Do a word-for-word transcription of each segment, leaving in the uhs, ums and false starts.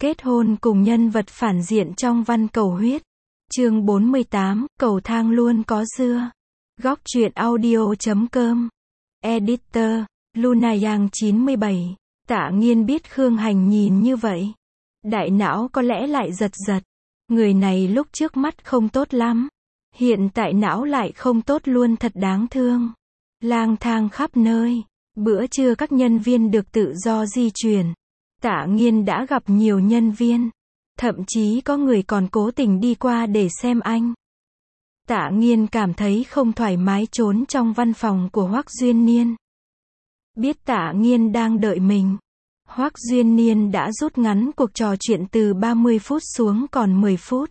Kết hôn cùng nhân vật phản diện trong văn cầu huyết. Chương bốn mươi tám, cầu thang luôn có dưa. Góc truyện audio chấm com. Editor, Luna Yang chín mươi bảy. Tạ Nghiên biết Khương Hành nhìn như vậy. Đại não có lẽ lại giật giật. Người này lúc trước mắt không tốt lắm. Hiện tại não lại không tốt luôn, thật đáng thương. Lang thang khắp nơi. Bữa trưa các nhân viên được tự do di chuyển. Tạ Nghiên đã gặp nhiều nhân viên. Thậm chí có người còn cố tình đi qua để xem anh. Tạ Nghiên cảm thấy không thoải mái trốn trong văn phòng của Hoắc Duyên Niên. Biết Tạ Nghiên đang đợi mình, Hoắc Duyên Niên đã rút ngắn cuộc trò chuyện từ ba mươi phút xuống còn mười phút.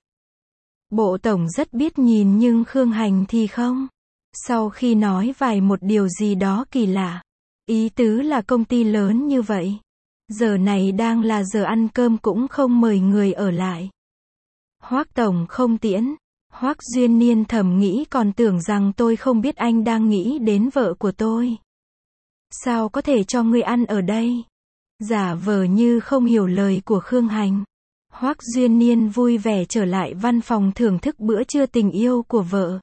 Bộ tổng rất biết nhìn nhưng Khương Hành thì không. Sau khi nói vài một điều gì đó kỳ lạ, ý tứ là công ty lớn như vậy, giờ này đang là giờ ăn cơm cũng không mời người ở lại. Hoắc tổng không tiễn. Hoắc Duyên Niên thầm nghĩ, còn tưởng rằng tôi không biết anh đang nghĩ đến vợ của tôi. Sao có thể cho người ăn ở đây? Giả vờ như không hiểu lời của Khương Hành. Hoắc Duyên Niên vui vẻ trở lại văn phòng thưởng thức bữa trưa tình yêu của vợ.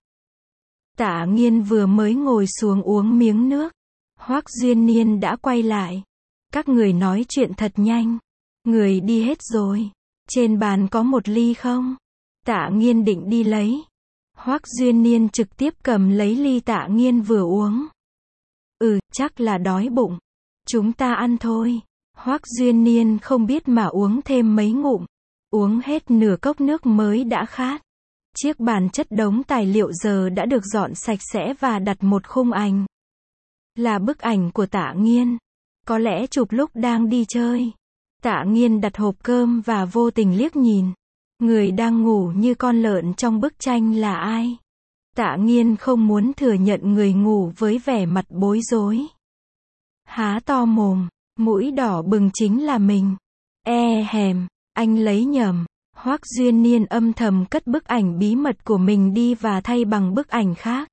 Tạ Nghiên vừa mới ngồi xuống uống miếng nước, Hoắc Duyên Niên đã quay lại. Các người nói chuyện thật nhanh. Người đi hết rồi. Trên bàn có một ly không? Tạ Nghiên định đi lấy. Hoắc Duyên Niên trực tiếp cầm lấy ly Tạ Nghiên vừa uống. Ừ, chắc là đói bụng. Chúng ta ăn thôi. Hoắc Duyên Niên không biết mà uống thêm mấy ngụm. Uống hết nửa cốc nước mới đã khát. Chiếc bàn chất đống tài liệu giờ đã được dọn sạch sẽ và đặt một khung ảnh. Là bức ảnh của Tạ Nghiên. Có lẽ chụp lúc đang đi chơi. Tạ Nghiên đặt hộp cơm và vô tình liếc nhìn. Người đang ngủ như con lợn trong bức tranh là ai? Tạ Nghiên không muốn thừa nhận người ngủ với vẻ mặt bối rối. Há to mồm, mũi đỏ bừng chính là mình. E hèm, anh lấy nhầm. Hoắc Duyên Niên âm thầm cất bức ảnh bí mật của mình đi và thay bằng bức ảnh khác.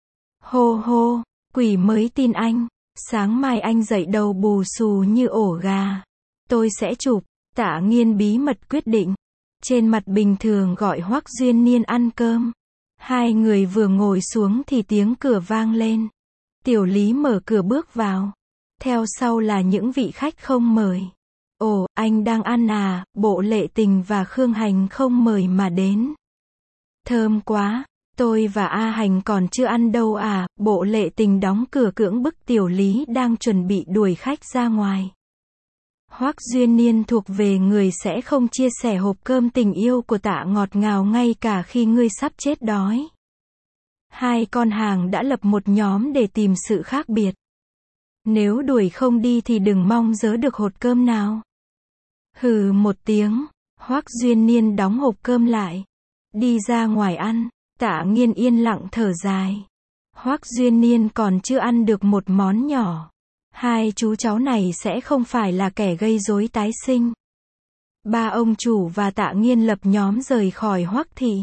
Hô hô, quỷ mới tin anh. Sáng mai anh dậy đầu bù xù như ổ gà. Tôi sẽ chụp. Tạ Nghiên bí mật quyết định. Trên mặt bình thường gọi Hoắc Duyên Niên ăn cơm. Hai người vừa ngồi xuống thì tiếng cửa vang lên. Tiểu Lý mở cửa bước vào. Theo sau là những vị khách không mời. Ồ, anh đang ăn à? Bộ Lệ Tình và Khương Hành không mời mà đến. Thơm quá. Tôi và A Hành còn chưa ăn đâu à? Bộ Lệ Tình đóng cửa cưỡng bức Tiểu Lý đang chuẩn bị đuổi khách ra ngoài. Hoắc Duyên Niên thuộc về người sẽ không chia sẻ hộp cơm tình yêu của Tạ ngọt ngào ngay cả khi ngươi sắp chết đói. Hai con hàng đã lập một nhóm để tìm sự khác biệt. Nếu đuổi không đi thì đừng mong dớ được hột cơm nào. Hừ một tiếng, Hoắc Duyên Niên đóng hộp cơm lại. Đi ra ngoài ăn. Tạ Nghiên yên lặng thở dài. Hoắc Duyên Niên còn chưa ăn được một món nhỏ. Hai chú cháu này sẽ không phải là kẻ gây rối tái sinh. Ba ông chủ và Tạ Nghiên lập nhóm rời khỏi Hoắc thị.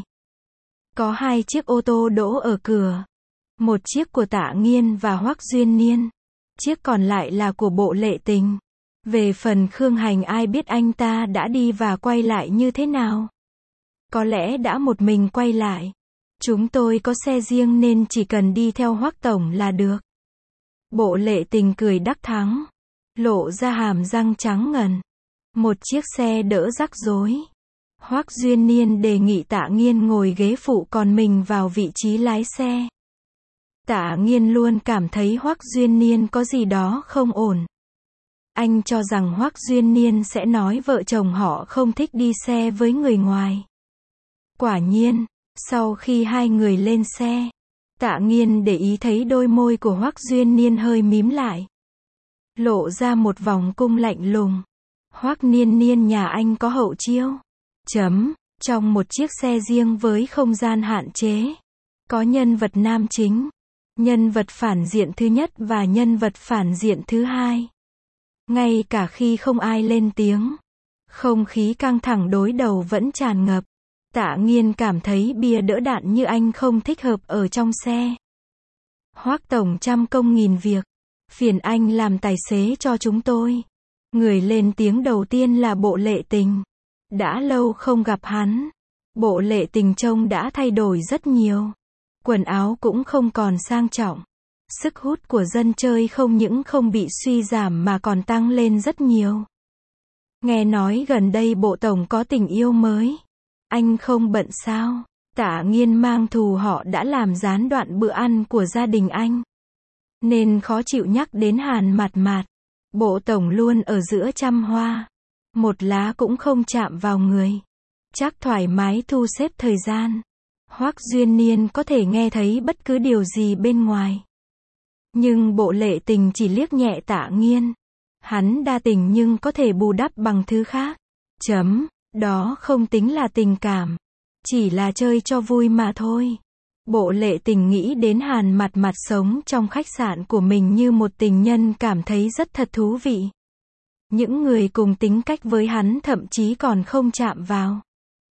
Có hai chiếc ô tô đỗ ở cửa. Một chiếc của Tạ Nghiên và Hoắc Duyên Niên. Chiếc còn lại là của Bộ Lệ Tình. Về phần Khương Hành, ai biết anh ta đã đi và quay lại như thế nào. Có lẽ đã một mình quay lại. Chúng tôi có xe riêng nên chỉ cần đi theo Hoắc tổng là được. Bộ Lệ Tình cười đắc thắng. Lộ ra hàm răng trắng ngần. Một chiếc xe đỡ rắc rối. Hoắc Duyên Niên đề nghị Tạ Nghiên ngồi ghế phụ còn mình vào vị trí lái xe. Tạ Nghiên luôn cảm thấy Hoắc Duyên Niên có gì đó không ổn. Anh cho rằng Hoắc Duyên Niên sẽ nói vợ chồng họ không thích đi xe với người ngoài. Quả nhiên, sau khi hai người lên xe, Tạ Nghiên để ý thấy đôi môi của Hoắc Duyên Niên hơi mím lại. Lộ ra một vòng cung lạnh lùng. Hoắc Niên Niên, nhà anh có hậu chiêu. Chấm, trong một chiếc xe riêng với không gian hạn chế. Có nhân vật nam chính, nhân vật phản diện thứ nhất và nhân vật phản diện thứ hai. Ngay cả khi không ai lên tiếng, không khí căng thẳng đối đầu vẫn tràn ngập. Tạ Nghiên cảm thấy bia đỡ đạn như anh không thích hợp ở trong xe. Hoắc tổng trăm công nghìn việc. Phiền anh làm tài xế cho chúng tôi. Người lên tiếng đầu tiên là Bộ Lệ Tình. Đã lâu không gặp hắn. Bộ Lệ Tình trông đã thay đổi rất nhiều. Quần áo cũng không còn sang trọng. Sức hút của dân chơi không những không bị suy giảm mà còn tăng lên rất nhiều. Nghe nói gần đây Bộ Tổng có tình yêu mới. Anh không bận sao? Tạ Nghiên mang thù họ đã làm gián đoạn bữa ăn của gia đình anh. Nên khó chịu nhắc đến Hàn Mạt Mạt. Bộ Tổng luôn ở giữa trăm hoa. Một lá cũng không chạm vào người. Chắc thoải mái thu xếp thời gian. Hoắc Duyên Niên có thể nghe thấy bất cứ điều gì bên ngoài. Nhưng Bộ Lệ Tình chỉ liếc nhẹ Tạ Nghiên. Hắn đa tình nhưng có thể bù đắp bằng thứ khác. Chấm, đó không tính là tình cảm. Chỉ là chơi cho vui mà thôi. Bộ Lệ Tình nghĩ đến Hàn Mạt Mạt sống trong khách sạn của mình như một tình nhân cảm thấy rất thật thú vị. Những người cùng tính cách với hắn thậm chí còn không chạm vào.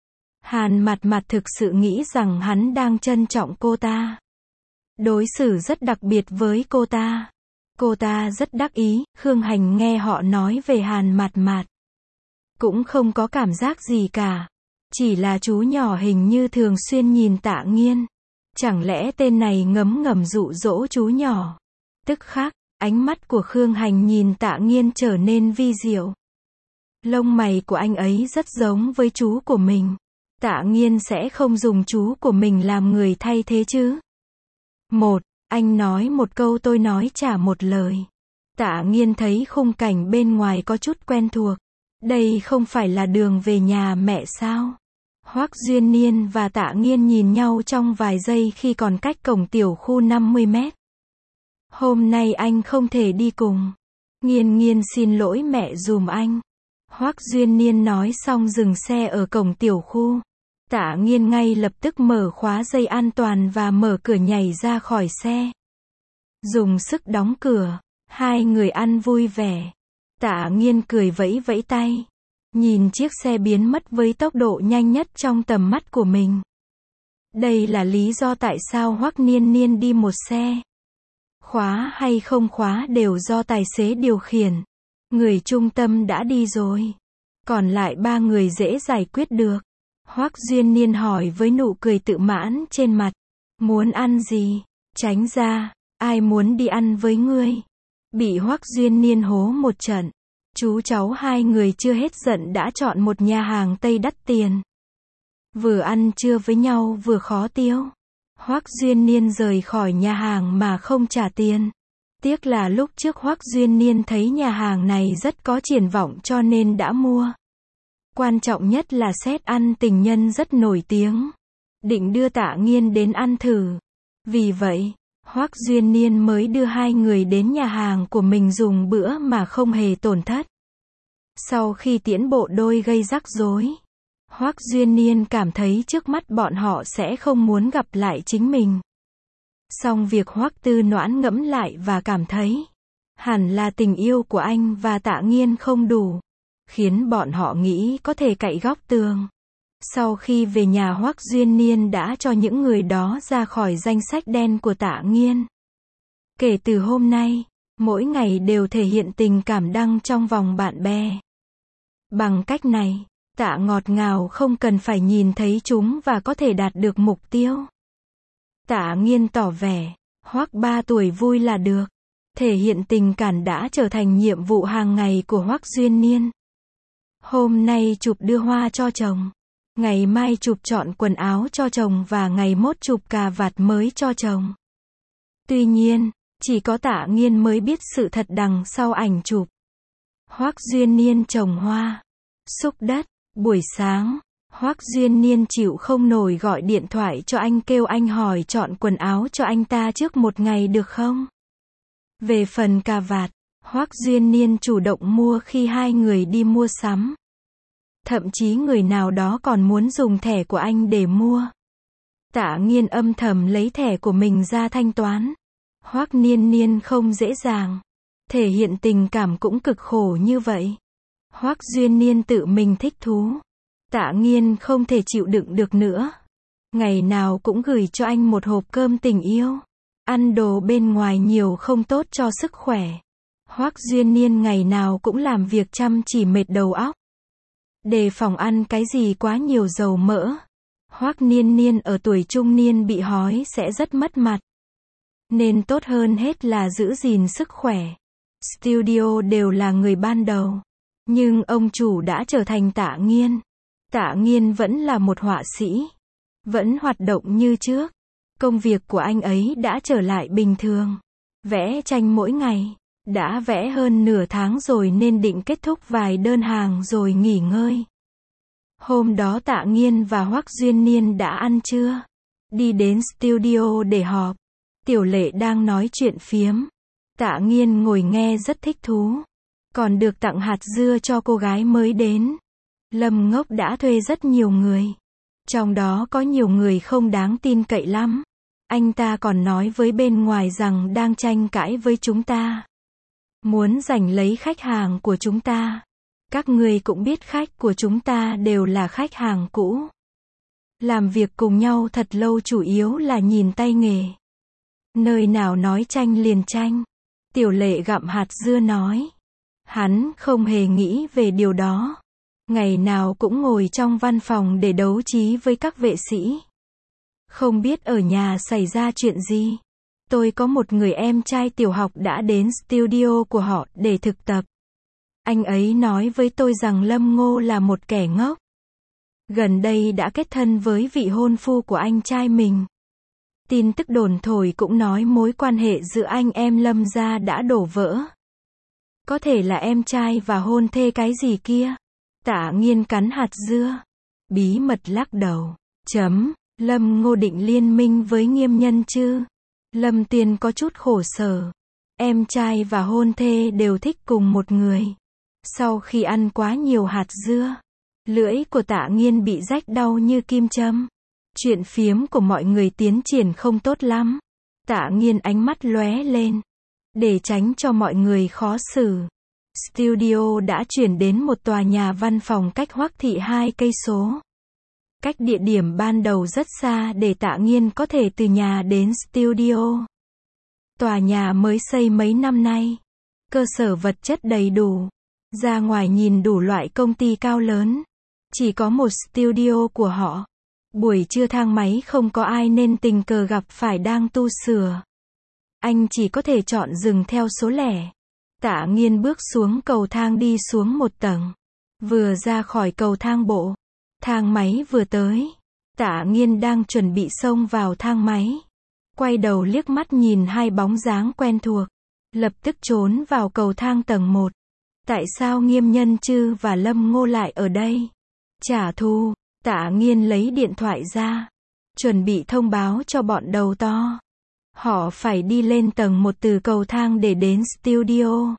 Hàn Mạt Mạt thực sự nghĩ rằng hắn đang trân trọng cô ta. Đối xử rất đặc biệt với cô ta. Cô ta rất đắc ý. Khương Hành nghe họ nói về Hàn Mạt Mạt. Cũng không có cảm giác gì cả. Chỉ là chú nhỏ hình như thường xuyên nhìn Tạ Nghiên. Chẳng lẽ tên này ngấm ngầm dụ dỗ chú nhỏ. Tức khắc, ánh mắt của Khương Hành nhìn Tạ Nghiên trở nên vi diệu. Lông mày của anh ấy rất giống với chú của mình. Tạ Nghiên sẽ không dùng chú của mình làm người thay thế chứ? Một, anh nói một câu tôi nói trả một lời. Tạ Nghiên thấy khung cảnh bên ngoài có chút quen thuộc. Đây không phải là đường về nhà mẹ sao? Hoắc Duyên Niên và Tạ Nghiên nhìn nhau trong vài giây khi còn cách cổng tiểu khu năm mươi mét. Hôm nay anh không thể đi cùng. Nghiên Nghiên xin lỗi mẹ dùm anh. Hoắc Duyên Niên nói xong dừng xe ở cổng tiểu khu. Tạ Nghiên ngay lập tức mở khóa dây an toàn và mở cửa nhảy ra khỏi xe. Dùng sức đóng cửa. Hai người ăn vui vẻ. Tạ Nghiên cười vẫy vẫy tay. Nhìn chiếc xe biến mất với tốc độ nhanh nhất trong tầm mắt của mình. Đây là lý do tại sao Hoắc Niên Niên đi một xe. Khóa hay không khóa đều do tài xế điều khiển. Người trung tâm đã đi rồi. Còn lại ba người dễ giải quyết được. Hoắc Duyên Niên hỏi với nụ cười tự mãn trên mặt. Muốn ăn gì? Tránh ra, ai muốn đi ăn với ngươi? Bị Hoắc Duyên Niên hố một trận. Chú cháu hai người chưa hết giận đã chọn một nhà hàng Tây đắt tiền. Vừa ăn trưa với nhau vừa khó tiêu. Hoắc Duyên Niên rời khỏi nhà hàng mà không trả tiền. Tiếc là lúc trước Hoắc Duyên Niên thấy nhà hàng này rất có triển vọng cho nên đã mua. Quan trọng nhất là set ăn tình nhân rất nổi tiếng. Định đưa Tạ Nghiên đến ăn thử. Vì vậy, Hoắc Duyên Niên mới đưa hai người đến nhà hàng của mình dùng bữa mà không hề tổn thất. Sau khi tiễn bộ đôi gây rắc rối, Hoắc Duyên Niên cảm thấy trước mắt bọn họ sẽ không muốn gặp lại chính mình. Song việc Hoắc Tư Noãn ngẫm lại và cảm thấy, hẳn là tình yêu của anh và Tạ Nghiên không đủ, khiến bọn họ nghĩ có thể cậy góc tường. Sau khi về nhà Hoắc Duyên Niên đã cho những người đó ra khỏi danh sách đen của Tạ Nghiên. Kể từ hôm nay, mỗi ngày đều thể hiện tình cảm đăng trong vòng bạn bè. Bằng cách này, Tạ ngọt ngào không cần phải nhìn thấy chúng và có thể đạt được mục tiêu. Tạ Nghiên tỏ vẻ, Hoắc ba tuổi vui là được. Thể hiện tình cảm đã trở thành nhiệm vụ hàng ngày của Hoắc Duyên Niên. Hôm nay chụp đưa hoa cho chồng. Ngày mai chụp chọn quần áo cho chồng và ngày mốt chụp cà vạt mới cho chồng. Tuy nhiên, chỉ có Tạ Nghiên mới biết sự thật đằng sau ảnh chụp. Hoắc Duyên Niên trồng hoa, xúc đất, buổi sáng, Hoắc Duyên Niên chịu không nổi gọi điện thoại cho anh kêu anh hỏi chọn quần áo cho anh ta trước một ngày được không? Về phần cà vạt, Hoắc Duyên Niên chủ động mua khi hai người đi mua sắm. Thậm chí người nào đó còn muốn dùng thẻ của anh để mua. Tạ Nghiên âm thầm lấy thẻ của mình ra thanh toán. Hoắc Niên Niên không dễ dàng. Thể hiện tình cảm cũng cực khổ như vậy. Hoắc Duyên Niên tự mình thích thú. Tạ Nghiên không thể chịu đựng được nữa. Ngày nào cũng gửi cho anh một hộp cơm tình yêu. Ăn đồ bên ngoài nhiều không tốt cho sức khỏe. Hoắc Duyên Niên ngày nào cũng làm việc chăm chỉ mệt đầu óc. Đề phòng ăn cái gì quá nhiều dầu mỡ. Hoắc Niên Niên ở tuổi trung niên bị hói sẽ rất mất mặt. Nên tốt hơn hết là giữ gìn sức khỏe. Studio đều là người ban đầu. Nhưng ông chủ đã trở thành Tạ Nghiên. Tạ Nghiên vẫn là một họa sĩ. Vẫn hoạt động như trước. Công việc của anh ấy đã trở lại bình thường. Vẽ tranh mỗi ngày. Đã vẽ hơn nửa tháng rồi nên định kết thúc vài đơn hàng rồi nghỉ ngơi. Hôm đó Tạ Nghiên và Hoắc Duyên Niên đã ăn trưa. Đi đến studio để họp. Tiểu Lệ đang nói chuyện phiếm. Tạ Nghiên ngồi nghe rất thích thú. Còn được tặng hạt dưa cho cô gái mới đến. Lâm Ngốc đã thuê rất nhiều người. Trong đó có nhiều người không đáng tin cậy lắm. Anh ta còn nói với bên ngoài rằng đang tranh cãi với chúng ta. Muốn giành lấy khách hàng của chúng ta. Các người cũng biết khách của chúng ta đều là khách hàng cũ. Làm việc cùng nhau thật lâu chủ yếu là nhìn tay nghề. Nơi nào nói tranh liền tranh. Tiểu Lệ gặm hạt dưa nói. Hắn không hề nghĩ về điều đó. Ngày nào cũng ngồi trong văn phòng để đấu trí với các vệ sĩ. Không biết ở nhà xảy ra chuyện gì. Tôi có một người em trai tiểu học đã đến studio của họ để thực tập. Anh ấy nói với tôi rằng Lâm Ngô là một kẻ ngốc. Gần đây đã kết thân với vị hôn phu của anh trai mình. Tin tức đồn thổi cũng nói mối quan hệ giữa anh em Lâm gia đã đổ vỡ. Có thể là em trai và hôn thê cái gì kia. Tạ Nghiên cắn hạt dưa. Bí mật lắc đầu. Chấm. Lâm Ngô định liên minh với Nghiêm Nhân chứ. Lâm Tiên có chút khổ sở. Em trai và hôn thê đều thích cùng một người. Sau khi ăn quá nhiều hạt dưa, lưỡi của Tạ Nghiên bị rách đau như kim châm. Chuyện phiếm của mọi người tiến triển không tốt lắm. Tạ Nghiên ánh mắt lóe lên. Để tránh cho mọi người khó xử. Studio đã chuyển đến một tòa nhà văn phòng cách Hoắc thị hai cây số. Cách địa điểm ban đầu rất xa để Tạ Nghiên có thể từ nhà đến studio. Tòa nhà mới xây mấy năm nay. Cơ sở vật chất đầy đủ. Ra ngoài nhìn đủ loại công ty cao lớn. Chỉ có một studio của họ. Buổi trưa thang máy không có ai nên tình cờ gặp phải đang tu sửa. Anh chỉ có thể chọn dừng theo số lẻ. Tạ Nghiên bước xuống cầu thang đi xuống một tầng. Vừa ra khỏi cầu thang bộ. Thang máy vừa tới. Tạ Nghiên đang chuẩn bị xông vào thang máy. Quay đầu liếc mắt nhìn hai bóng dáng quen thuộc. Lập tức trốn vào cầu thang tầng một. Tại sao Nghiêm Nhân Chư và Lâm Ngô lại ở đây? Trả thù. Tạ Nghiên lấy điện thoại ra. Chuẩn bị thông báo cho bọn đầu to. Họ phải đi lên tầng một từ cầu thang để đến studio.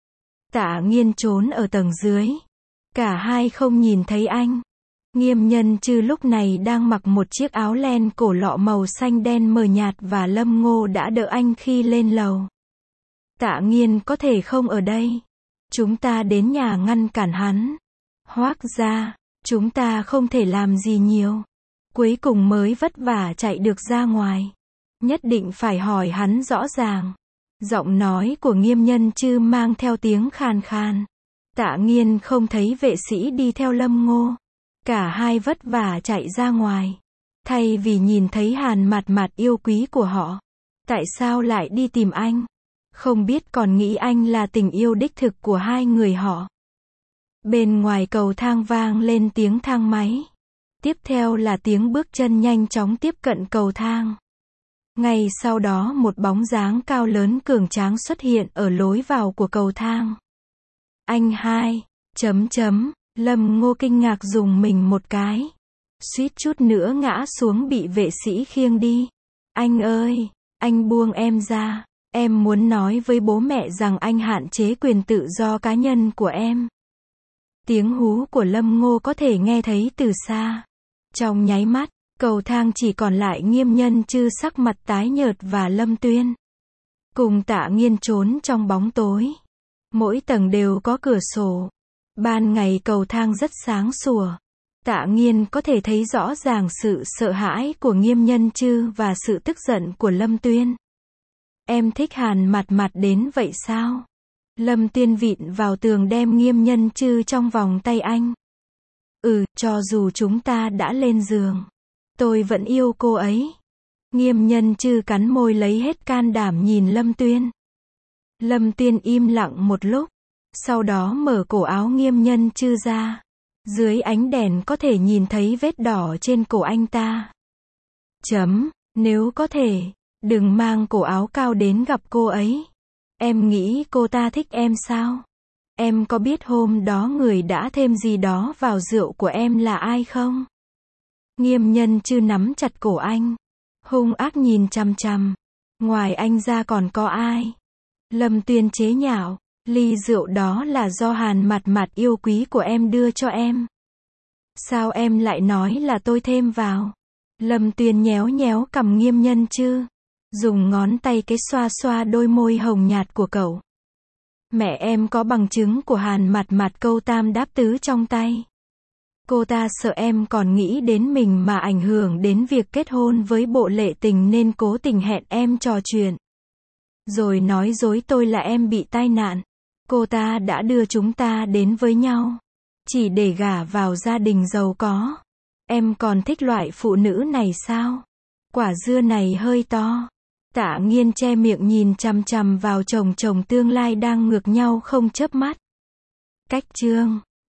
Tạ Nghiên trốn ở tầng dưới. Cả hai không nhìn thấy anh. Nghiêm Nhân Chư lúc này đang mặc một chiếc áo len cổ lọ màu xanh đen mờ nhạt và Lâm Ngô đã đỡ anh khi lên lầu. Tạ Nghiên có thể không ở đây. Chúng ta đến nhà ngăn cản hắn. Hoắc gia, chúng ta không thể làm gì nhiều. Cuối cùng mới vất vả chạy được ra ngoài. Nhất định phải hỏi hắn rõ ràng. Giọng nói của Nghiêm Nhân Chư mang theo tiếng khàn khàn. Tạ Nghiên không thấy vệ sĩ đi theo Lâm Ngô. Cả hai vất vả chạy ra ngoài. Thay vì nhìn thấy Hàn Mạt Mạt yêu quý của họ. Tại sao lại đi tìm anh? Không biết còn nghĩ anh là tình yêu đích thực của hai người họ. Bên ngoài cầu thang vang lên tiếng thang máy. Tiếp theo là tiếng bước chân nhanh chóng tiếp cận cầu thang. Ngay sau đó một bóng dáng cao lớn cường tráng xuất hiện ở lối vào của cầu thang. Anh hai, chấm chấm, Lâm Ngô kinh ngạc dùng mình một cái. Suýt chút nữa ngã xuống bị vệ sĩ khiêng đi. Anh ơi, anh buông em ra. Em muốn nói với bố mẹ rằng anh hạn chế quyền tự do cá nhân của em. Tiếng hú của Lâm Ngô có thể nghe thấy từ xa. Trong nháy mắt, cầu thang chỉ còn lại Nghiêm Nhân Chư sắc mặt tái nhợt và Lâm Tuyên. Cùng Tạ Nghiên trốn trong bóng tối. Mỗi tầng đều có cửa sổ. Ban ngày cầu thang rất sáng sủa. Tạ Nghiên có thể thấy rõ ràng sự sợ hãi của Nghiêm Nhân Chư và sự tức giận của Lâm Tuyên. Em thích Hàn Mạt Mạt đến vậy sao? Lâm Tuyên vịn vào tường đem Nghiêm Nhân Chư trong vòng tay anh. Ừ, cho dù chúng ta đã lên giường, tôi vẫn yêu cô ấy. Nghiêm Nhân Chư cắn môi lấy hết can đảm nhìn Lâm Tuyên. Lâm Tuyên im lặng một lúc, sau đó mở cổ áo Nghiêm Nhân Chư ra. Dưới ánh đèn có thể nhìn thấy vết đỏ trên cổ anh ta. Chấm, nếu có thể, đừng mang cổ áo cao đến gặp cô ấy. Em nghĩ cô ta thích em sao? Em có biết hôm đó người đã thêm gì đó vào rượu của em là ai không? Nghiêm Nhân Chư nắm chặt cổ anh, hung ác nhìn chằm chằm. Ngoài anh ra còn có ai? Lâm Tuyên chế nhạo, ly rượu đó là do Hàn Mặt Mặt yêu quý của em đưa cho em. Sao em lại nói là tôi thêm vào? Lâm Tuyên nhéo nhéo cằm Nghiêm Nhân Chư, dùng ngón tay cái xoa xoa đôi môi hồng nhạt của cậu. Mẹ em có bằng chứng của Hàn Mặt Mặt câu tam đáp tứ trong tay. Cô ta sợ em còn nghĩ đến mình mà ảnh hưởng đến việc kết hôn với Bộ Lệ Tình nên cố tình hẹn em trò chuyện. Rồi nói dối tôi là em bị tai nạn. Cô ta đã đưa chúng ta đến với nhau, chỉ để gả vào gia đình giàu có. Em còn thích loại phụ nữ này sao? Quả dưa này hơi to. Tạ Nghiên che miệng nhìn chằm chằm vào chồng chồng tương lai đang ngược nhau không chớp mắt. Cách chương